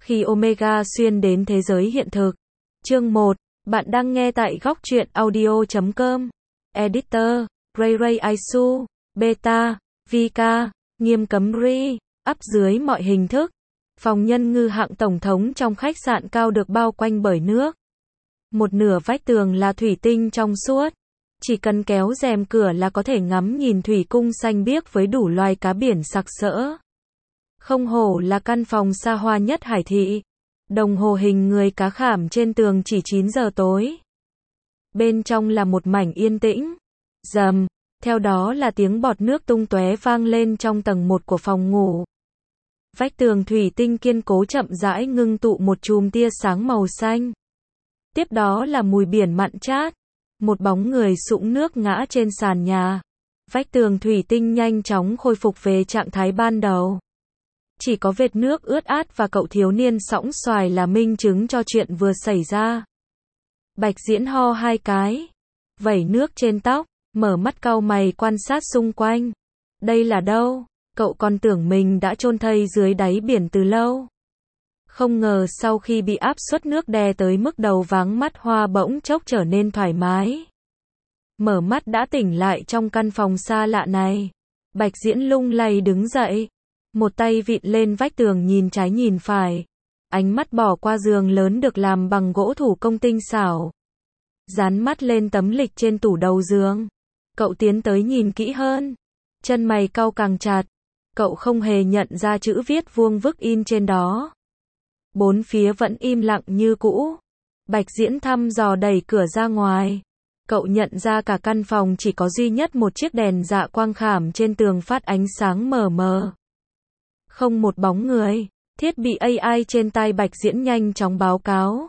Khi Omega xuyên đến thế giới hiện thực. Chương 1, bạn đang nghe tại góc truyện audio.com. Editor, Ray Ray Isu, Beta, Vika, nghiêm cấm re, up dưới mọi hình thức. Phòng nhân ngư hạng tổng thống trong khách sạn cao được bao quanh bởi nước. Một nửa vách tường là thủy tinh trong suốt. Chỉ cần kéo rèm cửa là có thể ngắm nhìn thủy cung xanh biếc với đủ loài cá biển sặc sỡ. Không hổ là căn phòng xa hoa nhất Hải Thị. Đồng hồ hình người cá khảm trên tường chỉ 9 giờ tối. Bên trong là một mảnh yên tĩnh. Rầm, theo đó là tiếng bọt nước tung tóe vang lên trong tầng 1 của phòng ngủ. Vách tường thủy tinh kiên cố chậm rãi ngưng tụ một chùm tia sáng màu xanh. Tiếp đó là mùi biển mặn chát. Một bóng người sũng nước ngã trên sàn nhà. Vách tường thủy tinh nhanh chóng khôi phục về trạng thái ban đầu. Chỉ có vệt nước ướt át và cậu thiếu niên sõng xoài là minh chứng cho chuyện vừa xảy ra. Bạch Diễn ho 2 cái, vẩy nước trên tóc, mở mắt cau mày quan sát xung quanh. Đây là đâu? Cậu còn tưởng mình đã chôn thây dưới đáy biển từ lâu. Không ngờ sau khi bị áp suất nước đè tới mức đầu váng mắt hoa bỗng chốc trở nên thoải mái. Mở mắt đã tỉnh lại trong căn phòng xa lạ này. Bạch Diễn lung lay đứng dậy. Một tay vịn lên vách tường nhìn trái nhìn phải. Ánh mắt bỏ qua giường lớn được làm bằng gỗ thủ công tinh xảo. Dán mắt lên tấm lịch trên tủ đầu giường. Cậu tiến tới nhìn kỹ hơn. Chân mày cau càng chặt. Cậu không hề nhận ra chữ viết vuông vức in trên đó. Bốn phía vẫn im lặng như cũ. Bạch Diễn thăm dò đẩy cửa ra ngoài. Cậu nhận ra cả căn phòng chỉ có duy nhất một chiếc đèn dạ quang khảm trên tường phát ánh sáng mờ mờ. Không một bóng người. Thiết bị AI trên tay Bạch Diễn nhanh chóng báo cáo.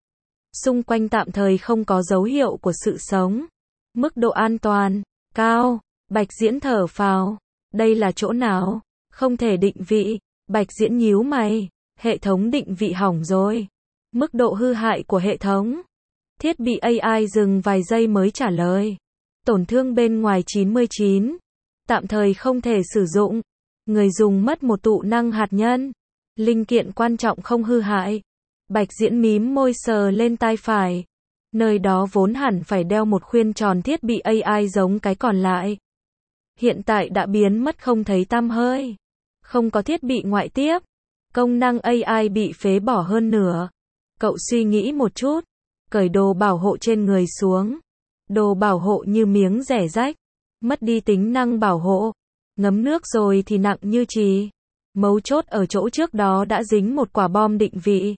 Xung quanh tạm thời không có dấu hiệu của sự sống. Mức độ an toàn cao. Bạch Diễn thở phào. Đây là chỗ nào? Không thể định vị. Bạch Diễn nhíu mày. Hệ thống định vị hỏng rồi. Mức độ hư hại của hệ thống. Thiết bị AI dừng vài giây mới trả lời. Tổn thương bên ngoài 99. Tạm thời không thể sử dụng. Người dùng mất một tụ năng hạt nhân. Linh kiện quan trọng không hư hại. Bạch Diễn mím môi sờ lên tai phải. Nơi đó vốn hẳn phải đeo một khuyên tròn thiết bị AI giống cái còn lại. Hiện tại đã biến mất không thấy tăm hơi. Không có thiết bị ngoại tiếp. Công năng AI bị phế bỏ hơn nửa. Cậu suy nghĩ một chút. Cởi đồ bảo hộ trên người xuống. Đồ bảo hộ như miếng rẻ rách. Mất đi tính năng bảo hộ. Ngấm nước rồi thì nặng như chì. Mấu chốt ở chỗ trước đó đã dính một quả bom định vị.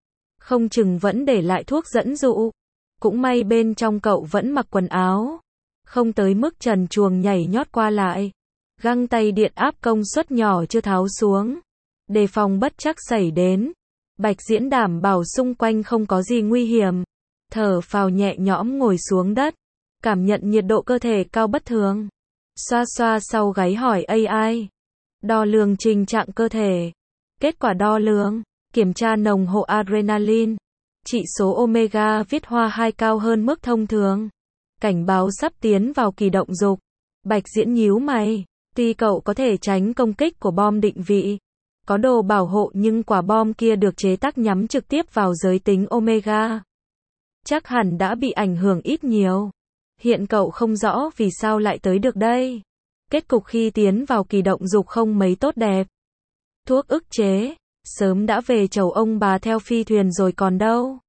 Không chừng vẫn để lại thuốc dẫn dụ. Cũng may bên trong cậu vẫn mặc quần áo. Không tới mức trần truồng nhảy nhót qua lại. Găng tay điện áp công suất nhỏ chưa tháo xuống. Đề phòng bất trắc xảy đến. Bạch Diễn đảm bảo xung quanh không có gì nguy hiểm. Thở phào nhẹ nhõm ngồi xuống đất. Cảm nhận nhiệt độ cơ thể cao bất thường. Xoa xoa sau gáy hỏi AI. Đo lường trình trạng cơ thể. Kết quả đo lường. Kiểm tra nồng độ adrenaline. Chỉ số omega viết hoa 2 cao hơn mức thông thường. Cảnh báo sắp tiến vào kỳ động dục. Bạch Diễn nhíu mày. Tuy cậu có thể tránh công kích của bom định vị. Có đồ bảo hộ nhưng quả bom kia được chế tác nhắm trực tiếp vào giới tính omega. Chắc hẳn đã bị ảnh hưởng ít nhiều. Hiện cậu không rõ vì sao lại tới được đây. Kết cục khi tiến vào kỳ động dục không mấy tốt đẹp. Thuốc ức chế. Sớm đã về chầu ông bà theo phi thuyền rồi còn đâu.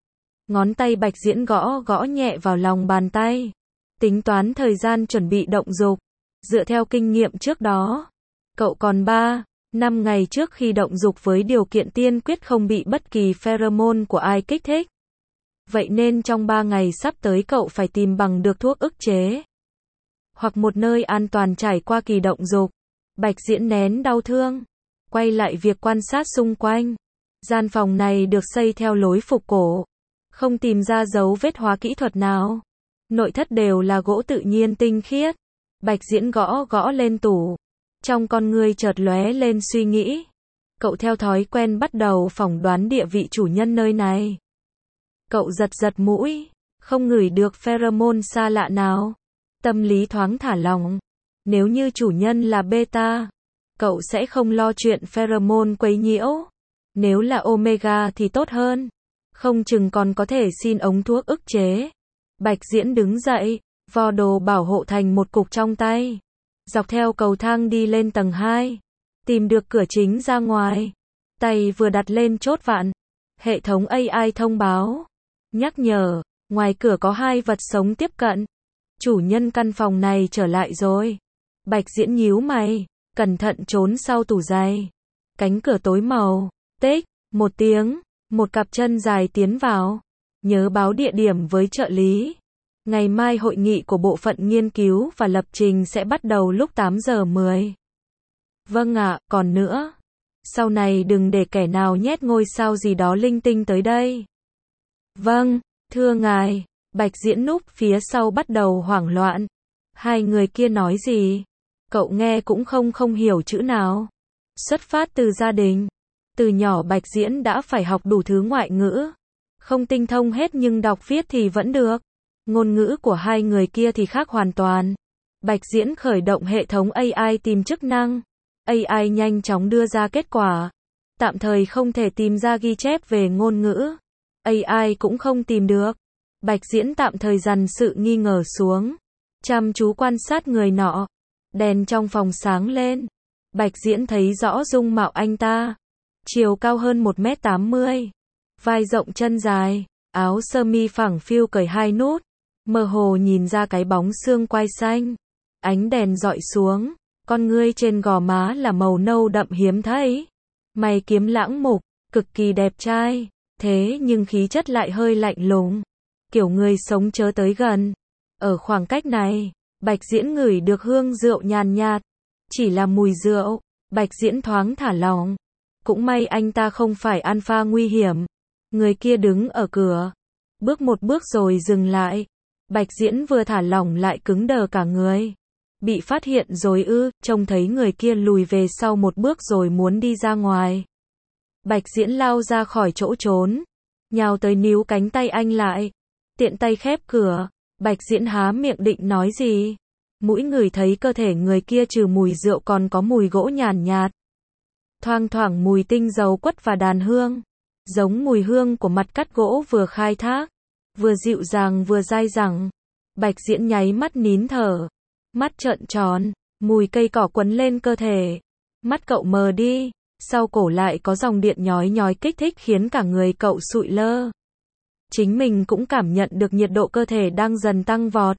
Ngón tay Bạch Diễn gõ gõ nhẹ vào lòng bàn tay. Tính toán thời gian chuẩn bị động dục. Dựa theo kinh nghiệm trước đó. Cậu còn 3-5 ngày trước khi động dục với điều kiện tiên quyết không bị bất kỳ pheromone của ai kích thích. Vậy nên trong 3 ngày sắp tới cậu phải tìm bằng được thuốc ức chế. Hoặc một nơi an toàn trải qua kỳ động dục. Bạch Diễn nén đau thương. Quay lại việc quan sát xung quanh. Gian phòng này được xây theo lối phục cổ. Không tìm ra dấu vết hóa kỹ thuật nào. Nội thất đều là gỗ tự nhiên tinh khiết. Bạch Diễn gõ gõ lên tủ. Trong con người chợt lóe lên suy nghĩ. Cậu theo thói quen bắt đầu phỏng đoán địa vị chủ nhân nơi này. Cậu giật giật mũi. Không ngửi được pheromone xa lạ nào. Tâm lý thoáng thả lỏng. Nếu như chủ nhân là Beta. Cậu sẽ không lo chuyện pheromone quấy nhiễu. Nếu là Omega thì tốt hơn. Không chừng còn có thể xin ống thuốc ức chế. Bạch Diễn đứng dậy, vò đồ bảo hộ thành một cục trong tay. Dọc theo cầu thang đi lên tầng 2. Tìm được cửa chính ra ngoài. Tay vừa đặt lên chốt vặn. Hệ thống AI thông báo. Nhắc nhở, ngoài cửa có 2 vật sống tiếp cận. Chủ nhân căn phòng này trở lại rồi. Bạch Diễn nhíu mày, cẩn thận trốn sau tủ giày. Cánh cửa tối màu. Tích, một tiếng, một cặp chân dài tiến vào. Nhớ báo địa điểm với trợ lý. Ngày mai hội nghị của bộ phận nghiên cứu và lập trình sẽ bắt đầu lúc 8 giờ 10. Vâng ạ, còn nữa. Sau này đừng để kẻ nào nhét ngôi sao gì đó linh tinh tới đây. Vâng, thưa ngài. Bạch Diễn núp phía sau bắt đầu hoảng loạn. Hai người kia nói gì? Cậu nghe cũng không hiểu chữ nào. Xuất phát từ gia đình. Từ nhỏ Bạch Diễn đã phải học đủ thứ ngoại ngữ. Không tinh thông hết nhưng đọc viết thì vẫn được. Ngôn ngữ của hai người kia thì khác hoàn toàn. Bạch Diễn khởi động hệ thống AI tìm chức năng. AI nhanh chóng đưa ra kết quả. Tạm thời không thể tìm ra ghi chép về ngôn ngữ. AI cũng không tìm được. Bạch Diễn tạm thời dằn sự nghi ngờ xuống. Chăm chú quan sát người nọ. Đèn trong phòng sáng lên. Bạch Diễn thấy rõ dung mạo anh ta. Chiều cao hơn 1m80. Vai rộng chân dài. Áo sơ mi phẳng phiu cởi 2 nút. Mơ hồ nhìn ra cái bóng xương quai xanh. Ánh đèn dọi xuống. Con ngươi trên gò má là màu nâu đậm hiếm thấy. Mày kiếm lãng mục, cực kỳ đẹp trai. Thế nhưng khí chất lại hơi lạnh lùng. Kiểu người sống chớ tới gần. Ở khoảng cách này, Bạch Diễn ngửi được hương rượu nhàn nhạt. Chỉ là mùi rượu, Bạch Diễn thoáng thả lỏng. Cũng may anh ta không phải alpha nguy hiểm. Người kia đứng ở cửa. Bước một bước rồi dừng lại. Bạch Diễn vừa thả lỏng lại cứng đờ cả người. Bị phát hiện rồi ư? Trông thấy người kia lùi về sau một bước rồi muốn đi ra ngoài. Bạch Diễn lao ra khỏi chỗ trốn. Nhào tới níu cánh tay anh lại. Tiện tay khép cửa. Bạch Diễn há miệng định nói gì. Mũi ngửi thấy cơ thể người kia trừ mùi rượu còn có mùi gỗ nhàn nhạt. Thoang thoảng mùi tinh dầu quất và đàn hương. Giống mùi hương của mặt cắt gỗ vừa khai thác. Vừa dịu dàng vừa dai dẳng. Bạch Diễn nháy mắt nín thở. Mắt trợn tròn. Mùi cây cỏ quấn lên cơ thể. Mắt cậu mờ đi. Sau cổ lại có dòng điện nhói nhói kích thích khiến cả người cậu sụi lơ. Chính mình cũng cảm nhận được nhiệt độ cơ thể đang dần tăng vọt.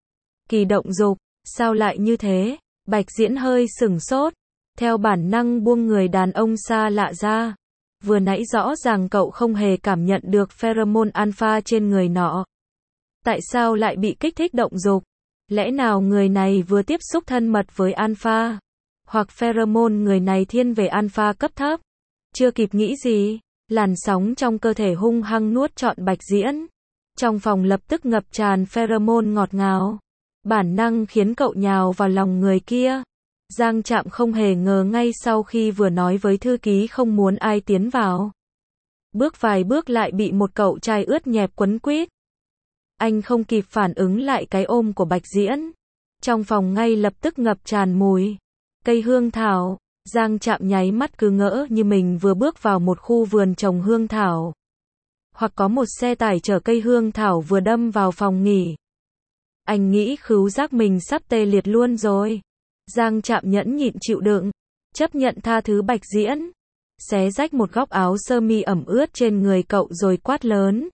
Kỳ động dục. Sao lại như thế? Bạch Diễn hơi sửng sốt. Theo bản năng buông người đàn ông xa lạ ra. Vừa nãy rõ ràng cậu không hề cảm nhận được pheromone alpha trên người nọ. Tại sao lại bị kích thích động dục? Lẽ nào người này vừa tiếp xúc thân mật với alpha? Hoặc pheromone người này thiên về alpha cấp thấp? Chưa kịp nghĩ gì, làn sóng trong cơ thể hung hăng nuốt trọn Bạch Diễn. Trong phòng lập tức ngập tràn pheromone ngọt ngào. Bản năng khiến cậu nhào vào lòng người kia. Giang Trạm không hề ngờ ngay sau khi vừa nói với thư ký không muốn ai tiến vào. Bước vài bước lại bị một cậu trai ướt nhẹp quấn quýt. Anh không kịp phản ứng lại cái ôm của Bạch Diễn. Trong phòng ngay lập tức ngập tràn mùi cây hương thảo. Giang Trạm nháy mắt cứ ngỡ như mình vừa bước vào một khu vườn trồng hương thảo. Hoặc có một xe tải chở cây hương thảo vừa đâm vào phòng nghỉ. Anh nghĩ khứu giác mình sắp tê liệt luôn rồi. Giang Trạm nhẫn nhịn chịu đựng, chấp nhận tha thứ Bạch Diễn. Xé rách một góc áo sơ mi ẩm ướt trên người cậu rồi quát lớn.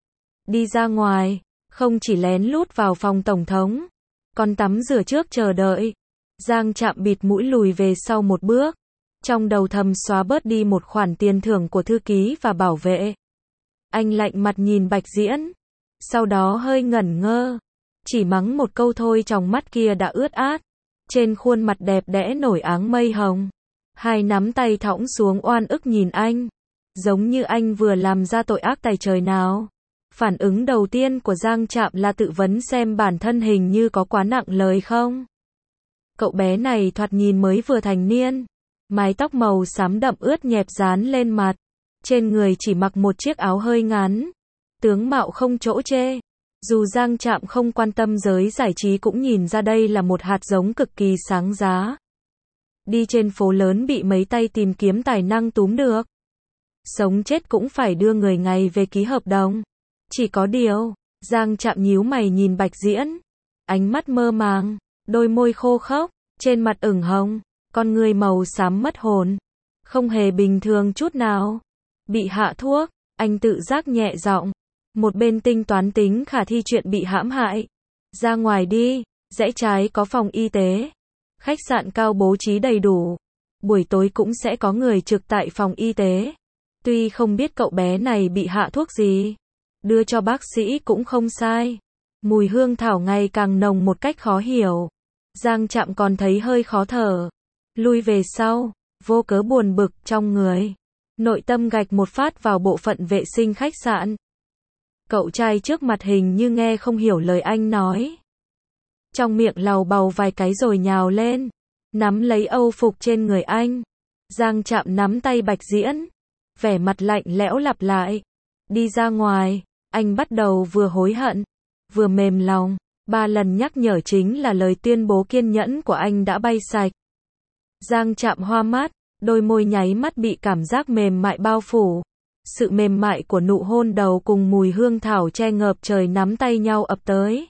Đi ra ngoài, không chỉ lén lút vào phòng tổng thống, còn tắm rửa trước chờ đợi. Giang Trạm bịt mũi lùi về sau một bước. Trong đầu thầm xóa bớt đi một khoản tiền thưởng của thư ký và bảo vệ. Anh lạnh mặt nhìn Bạch Diễn. Sau đó hơi ngẩn ngơ. Chỉ mắng một câu thôi trong mắt kia đã ướt át. Trên khuôn mặt đẹp đẽ nổi áng mây hồng. Hai nắm tay thõng xuống oan ức nhìn anh. Giống như anh vừa làm ra tội ác tày trời nào. Phản ứng đầu tiên của Giang Trạm là tự vấn xem bản thân hình như có quá nặng lời không. Cậu bé này thoạt nhìn mới vừa thành niên. Mái tóc màu xám đậm ướt nhẹp dán lên mặt. Trên người chỉ mặc một chiếc áo hơi ngắn. Tướng mạo không chỗ chê. Dù Giang Trạm không quan tâm giới giải trí cũng nhìn ra đây là một hạt giống cực kỳ sáng giá. Đi trên phố lớn bị mấy tay tìm kiếm tài năng túm được. Sống chết cũng phải đưa người ngày về ký hợp đồng. Chỉ có điều, Giang Trạm nhíu mày nhìn Bạch Diễn. Ánh mắt mơ màng, đôi môi khô khốc, trên mặt ửng hồng, con người màu xám mất hồn. Không hề bình thường chút nào. Bị hạ thuốc, anh tự giác nhẹ giọng. Một bên tính tính khả thi chuyện bị hãm hại. Ra ngoài đi, rẽ trái có phòng y tế. Khách sạn cao bố trí đầy đủ. Buổi tối cũng sẽ có người trực tại phòng y tế. Tuy không biết cậu bé này bị hạ thuốc gì, đưa cho bác sĩ cũng không sai. Mùi hương thảo ngày càng nồng một cách khó hiểu. Giang Trạm còn thấy hơi khó thở. Lui về sau, vô cớ buồn bực trong người. Nội tâm gạch một phát vào bộ phận vệ sinh khách sạn. Cậu trai trước mặt hình như nghe không hiểu lời anh nói. Trong miệng lầu bầu vài cái rồi nhào lên, nắm lấy âu phục trên người anh. Giang Trạm nắm tay Bạch Diễn, vẻ mặt lạnh lẽo lặp lại. Đi ra ngoài, anh bắt đầu vừa hối hận, vừa mềm lòng. 3 lần nhắc nhở chính là lời tuyên bố kiên nhẫn của anh đã bay sạch. Giang Trạm hoa mắt, đôi môi nháy mắt bị cảm giác mềm mại bao phủ. Sự mềm mại của nụ hôn đầu cùng mùi hương thảo che ngập trời nắm tay nhau ập tới.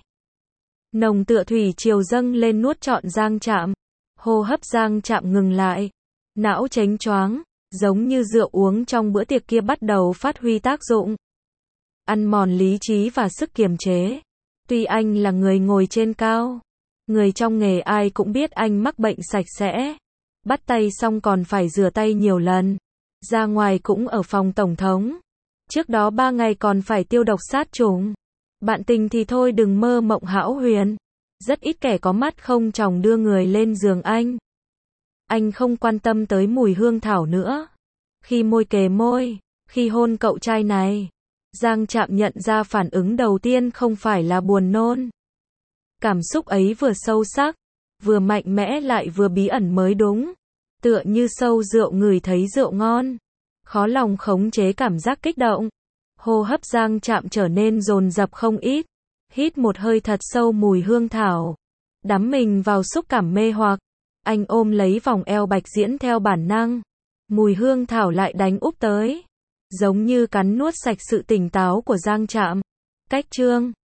Nồng tựa thủy triều dâng lên nuốt trọn Giang Trạm. Hô hấp Giang Trạm ngừng lại. Não chánh choáng, giống như rượu uống trong bữa tiệc kia bắt đầu phát huy tác dụng. Ăn mòn lý trí và sức kiềm chế. Tuy anh là người ngồi trên cao, người trong nghề ai cũng biết anh mắc bệnh sạch sẽ. Bắt tay xong còn phải rửa tay nhiều lần. Ra ngoài cũng ở phòng tổng thống. Trước đó 3 ngày còn phải tiêu độc sát trùng. Bạn tình thì thôi đừng mơ mộng hão huyền. Rất ít kẻ có mắt không tròng đưa người lên giường anh. Anh không quan tâm tới mùi hương thảo nữa. Khi môi kề môi, khi hôn cậu trai này, Giang Trạm nhận ra phản ứng đầu tiên không phải là buồn nôn. Cảm xúc ấy vừa sâu sắc, vừa mạnh mẽ lại vừa bí ẩn mới đúng. Tựa như sâu rượu ngửi thấy rượu ngon. Khó lòng khống chế cảm giác kích động. Hô hấp Giang Trạm trở nên dồn dập không ít. Hít một hơi thật sâu mùi hương thảo. Đắm mình vào xúc cảm mê hoặc. Anh ôm lấy vòng eo Bạch Diễn theo bản năng. Mùi hương thảo lại đánh úp tới. Giống như cắn nuốt sạch sự tỉnh táo của Giang Trạm. Cách chương